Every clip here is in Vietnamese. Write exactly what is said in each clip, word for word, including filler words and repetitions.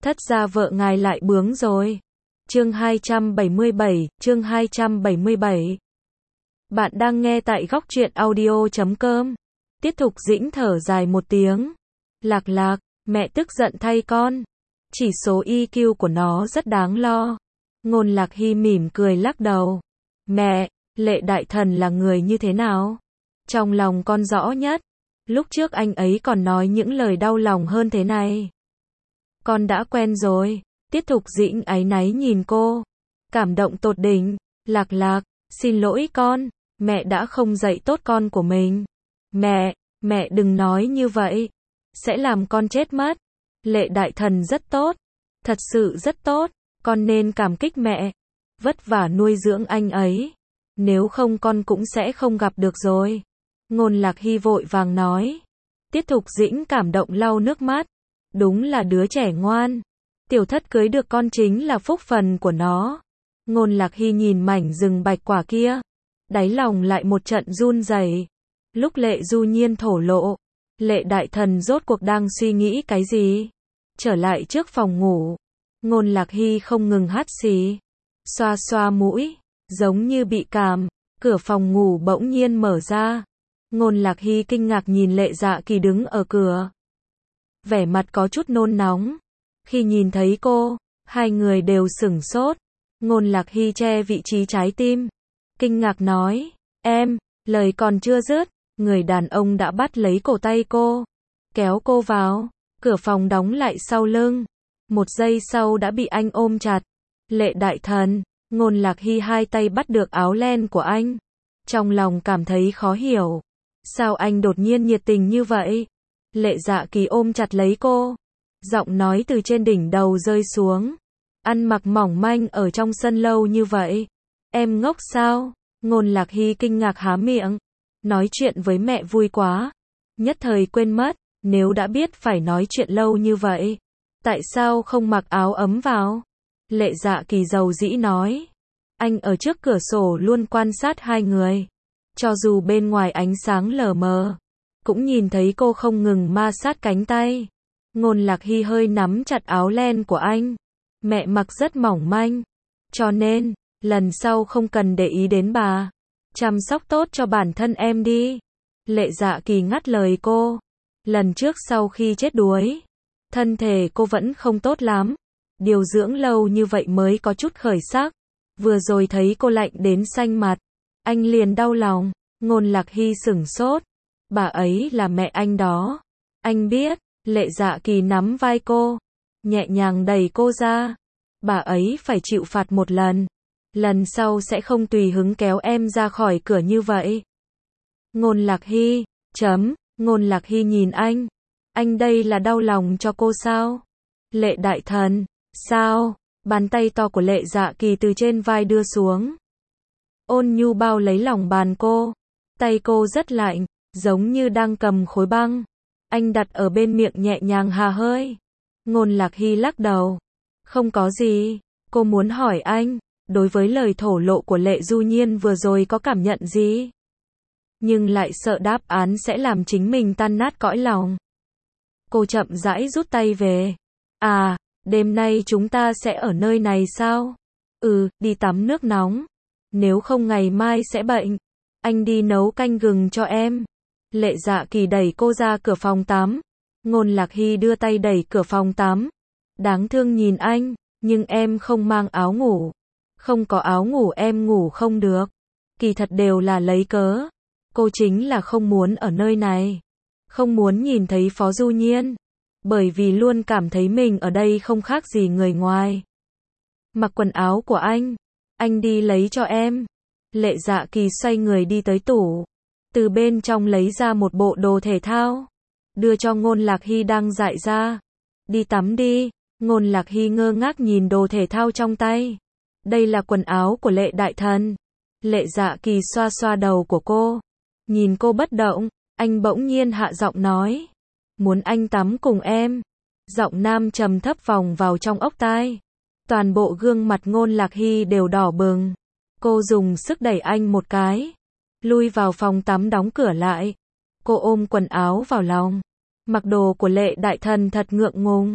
thất gia vợ ngài lại bướng rồi. Chương hai trăm bảy mươi bảy, chương hai trăm bảy mươi bảy. Bạn đang nghe tại góc truyện audio chấm com. Tiết Thục Dĩnh thở dài một tiếng. Lạc Lạc, mẹ tức giận thay con. Chỉ số i kiu của nó rất đáng lo. Ngôn Lạc Hy mỉm cười lắc đầu. Mẹ, Lệ Đại Thần là người như thế nào? Trong lòng con rõ nhất. Lúc trước anh ấy còn nói những lời đau lòng hơn thế này. Con đã quen rồi. Tiết Thục Dĩnh áy náy nhìn cô. Cảm động tột đỉnh. Lạc Lạc, xin lỗi con. Mẹ đã không dạy tốt con của mình. Mẹ, mẹ đừng nói như vậy. Sẽ làm con chết mất. Lệ Đại Thần rất tốt. Thật sự rất tốt. Con nên cảm kích mẹ. Vất vả nuôi dưỡng anh ấy. Nếu không con cũng sẽ không gặp được rồi. Ngôn Lạc Hy vội vàng nói. Tiết Thục Dĩnh cảm động lau nước mắt. Đúng là đứa trẻ ngoan. Tiểu thất cưới được con chính là phúc phần của nó. Ngôn Lạc Hy nhìn mảnh rừng bạch quả kia. Đáy lòng lại một trận run rẩy. Lúc Lệ Du Nhiên thổ lộ. Lệ Đại Thần rốt cuộc đang suy nghĩ cái gì? Trở lại trước phòng ngủ. Ngôn Lạc Hy không ngừng hắt xì. Xoa xoa mũi. Giống như bị cảm. Cửa phòng ngủ bỗng nhiên mở ra. Ngôn Lạc Hy kinh ngạc nhìn Lệ Dạ Kỳ đứng ở cửa. Vẻ mặt có chút nôn nóng. Khi nhìn thấy cô, hai người đều sửng sốt. Ngôn Lạc Hy che vị trí trái tim. Kinh ngạc nói, em, lời còn chưa dứt, người đàn ông đã bắt lấy cổ tay cô. Kéo cô vào, cửa phòng đóng lại sau lưng. Một giây sau đã bị anh ôm chặt. Lệ Đại Thần, Ngôn Lạc Hy hai tay bắt được áo len của anh. Trong lòng cảm thấy khó hiểu. Sao anh đột nhiên nhiệt tình như vậy? Lệ Dạ Kỳ ôm chặt lấy cô. Giọng nói từ trên đỉnh đầu rơi xuống. Ăn mặc mỏng manh ở trong sân lâu như vậy. Em ngốc sao? Ngôn Lạc Hy kinh ngạc há miệng. Nói chuyện với mẹ vui quá. Nhất thời quên mất, nếu đã biết phải nói chuyện lâu như vậy. Tại sao không mặc áo ấm vào? Lệ Dạ Kỳ dầu dĩ nói. Anh ở trước cửa sổ luôn quan sát hai người. Cho dù bên ngoài ánh sáng lờ mờ. Cũng nhìn thấy cô không ngừng ma sát cánh tay. Ngôn Lạc Hy hơi nắm chặt áo len của anh. Mẹ mặc rất mỏng manh. Cho nên, lần sau không cần để ý đến bà. Chăm sóc tốt cho bản thân em đi. Lệ Dạ Kỳ ngắt lời cô. Lần trước sau khi chết đuối. Thân thể cô vẫn không tốt lắm. Điều dưỡng lâu như vậy mới có chút khởi sắc. Vừa rồi thấy cô lạnh đến xanh mặt. Anh liền đau lòng. Ngôn Lạc Hy sửng sốt. Bà ấy là mẹ anh đó. Anh biết. Lệ Dạ Kỳ nắm vai cô. Nhẹ nhàng đẩy cô ra. Bà ấy phải chịu phạt một lần. Lần sau sẽ không tùy hứng kéo em ra khỏi cửa như vậy. Ngôn Lạc Hy. Chấm. Ngôn Lạc Hy nhìn anh. Anh đây là đau lòng cho cô sao? Lệ Đại Thần. Sao? Bàn tay to của Lệ Dạ Kỳ từ trên vai đưa xuống. Ôn nhu bao lấy lòng bàn cô. Tay cô rất lạnh. Giống như đang cầm khối băng. Anh đặt ở bên miệng nhẹ nhàng hà hơi. Ngôn Lạc Hy lắc đầu. Không có gì. Cô muốn hỏi anh. Đối với lời thổ lộ của Lệ Du Nhiên vừa rồi có cảm nhận gì? Nhưng lại sợ đáp án sẽ làm chính mình tan nát cõi lòng. Cô chậm rãi rút tay về. À, đêm nay chúng ta sẽ ở nơi này sao? Ừ, đi tắm nước nóng. Nếu không ngày mai sẽ bệnh. Anh đi nấu canh gừng cho em. Lệ Dạ Kỳ đẩy cô ra cửa phòng tắm. Ngôn Lạc Hy đưa tay đẩy cửa phòng tắm. Đáng thương nhìn anh, nhưng em không mang áo ngủ. Không có áo ngủ em ngủ không được. Kỳ thật đều là lấy cớ. Cô chính là không muốn ở nơi này. Không muốn nhìn thấy Phó Du Nhiên. Bởi vì luôn cảm thấy mình ở đây không khác gì người ngoài. Mặc quần áo của anh. Anh đi lấy cho em. Lệ Dạ Kỳ xoay người đi tới tủ. Từ bên trong lấy ra một bộ đồ thể thao. Đưa cho Ngôn Lạc Hy đang dại ra. Đi tắm đi. Ngôn Lạc Hy ngơ ngác nhìn đồ thể thao trong tay. Đây là quần áo của Lệ Đại Thần. Lệ Dạ Kỳ xoa xoa đầu của cô. Nhìn cô bất động. Anh bỗng nhiên hạ giọng nói. Muốn anh tắm cùng em. Giọng nam trầm thấp vòng vào trong ốc tai. Toàn bộ gương mặt Ngôn Lạc Hy đều đỏ bừng. Cô dùng sức đẩy anh một cái. Lui vào phòng tắm đóng cửa lại. Cô ôm quần áo vào lòng. Mặc đồ của Lệ Đại Thần thật ngượng ngùng.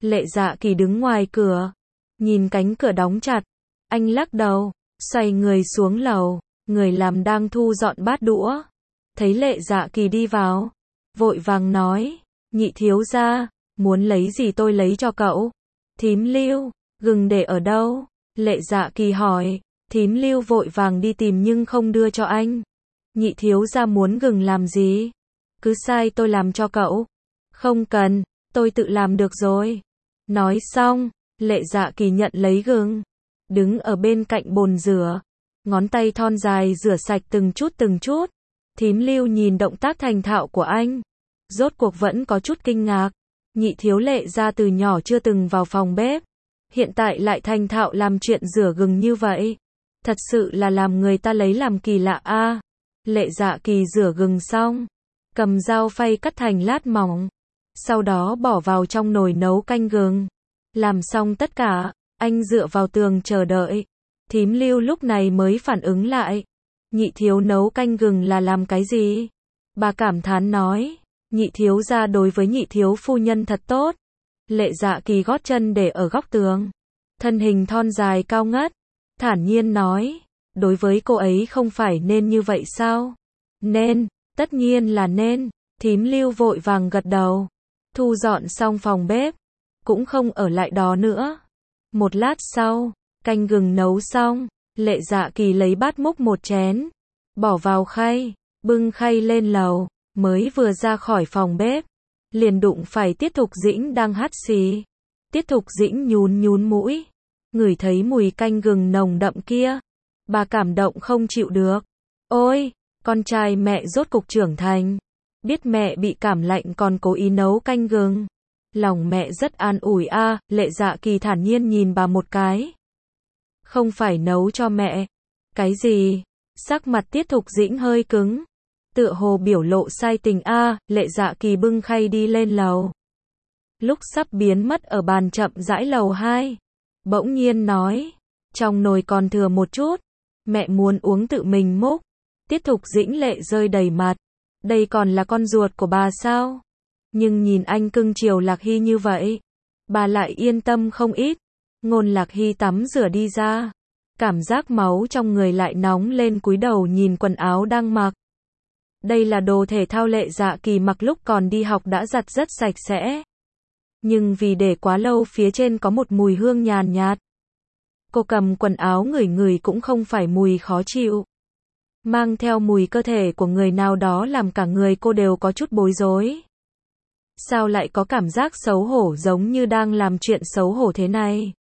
Lệ Dạ Kỳ đứng ngoài cửa, nhìn cánh cửa đóng chặt, anh lắc đầu, xoay người xuống lầu, người làm đang thu dọn bát đũa. Thấy Lệ Dạ Kỳ đi vào, vội vàng nói, nhị thiếu gia, muốn lấy gì tôi lấy cho cậu. Thím Lưu, gừng để ở đâu? Lệ Dạ Kỳ hỏi, thím Lưu vội vàng đi tìm nhưng không đưa cho anh. Nhị thiếu gia muốn gừng làm gì? Cứ sai tôi làm cho cậu. Không cần, tôi tự làm được rồi. Nói xong, Lệ Dạ Kỳ nhận lấy gừng, đứng ở bên cạnh bồn rửa, ngón tay thon dài rửa sạch từng chút từng chút. Thím Lưu nhìn động tác thành thạo của anh, rốt cuộc vẫn có chút kinh ngạc. Nhị thiếu Lệ gia từ nhỏ chưa từng vào phòng bếp, hiện tại lại thành thạo làm chuyện rửa gừng như vậy. Thật sự là làm người ta lấy làm kỳ lạ a. À, Lệ Dạ Kỳ rửa gừng xong, cầm dao phay cắt thành lát mỏng, sau đó bỏ vào trong nồi nấu canh gừng. Làm xong tất cả, anh dựa vào tường chờ đợi. Thím Lưu lúc này mới phản ứng lại. Nhị thiếu nấu canh gừng là làm cái gì? Bà cảm thán nói, nhị thiếu gia đối với nhị thiếu phu nhân thật tốt. Lệ Dạ Kỳ gót chân để ở góc tường, thân hình thon dài cao ngất, thản nhiên nói, đối với cô ấy không phải nên như vậy sao? Nên, tất nhiên là nên. Thím Lưu vội vàng gật đầu, thu dọn xong phòng bếp, cũng không ở lại đó nữa. Một lát sau, canh gừng nấu xong, Lệ Dạ Kỳ lấy bát múc một chén, bỏ vào khay, bưng khay lên lầu, mới vừa ra khỏi phòng bếp, liền đụng phải Tiết Thục Dĩnh đang hắt xì. Tiết Thục Dĩnh nhún nhún mũi, ngửi thấy mùi canh gừng nồng đậm kia, bà cảm động không chịu được. Ôi, con trai mẹ rốt cục trưởng thành, biết mẹ bị cảm lạnh còn cố ý nấu canh gừng. Lòng mẹ rất an ủi a. À, Lệ Dạ Kỳ thản nhiên nhìn bà một cái. Không phải nấu cho mẹ. Cái gì? Sắc mặt Tiết Thục Dĩnh hơi cứng, tựa hồ biểu lộ sai tình a. À, Lệ Dạ Kỳ bưng khay đi lên lầu. Lúc sắp biến mất ở bàn chậm rãi lầu hai, bỗng nhiên nói, trong nồi còn thừa một chút, mẹ muốn uống tự mình múc. Tiết Thục Dĩnh lệ rơi đầy mặt. Đây còn là con ruột của bà sao? Nhưng nhìn anh cưng chiều Lạc Hy như vậy, bà lại yên tâm không ít. Ngôn Lạc Hy tắm rửa đi ra, cảm giác máu trong người lại nóng lên, cúi đầu nhìn quần áo đang mặc. Đây là đồ thể thao Lệ Dạ Kỳ mặc lúc còn đi học đã giặt rất sạch sẽ. Nhưng vì để quá lâu phía trên có một mùi hương nhàn nhạt. Cô cầm quần áo ngửi ngửi cũng không phải mùi khó chịu, mang theo mùi cơ thể của người nào đó làm cả người cô đều có chút bối rối. Sao lại có cảm giác xấu hổ giống như đang làm chuyện xấu hổ thế này?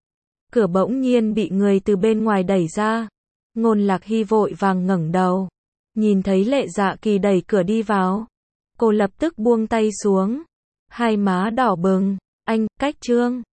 Cửa bỗng nhiên bị người từ bên ngoài đẩy ra. Ngôn Lạc Hy vội vàng ngẩng đầu, nhìn thấy Lệ Dạ Kỳ đẩy cửa đi vào. Cô lập tức buông tay xuống, hai má đỏ bừng. Anh, cách Trương.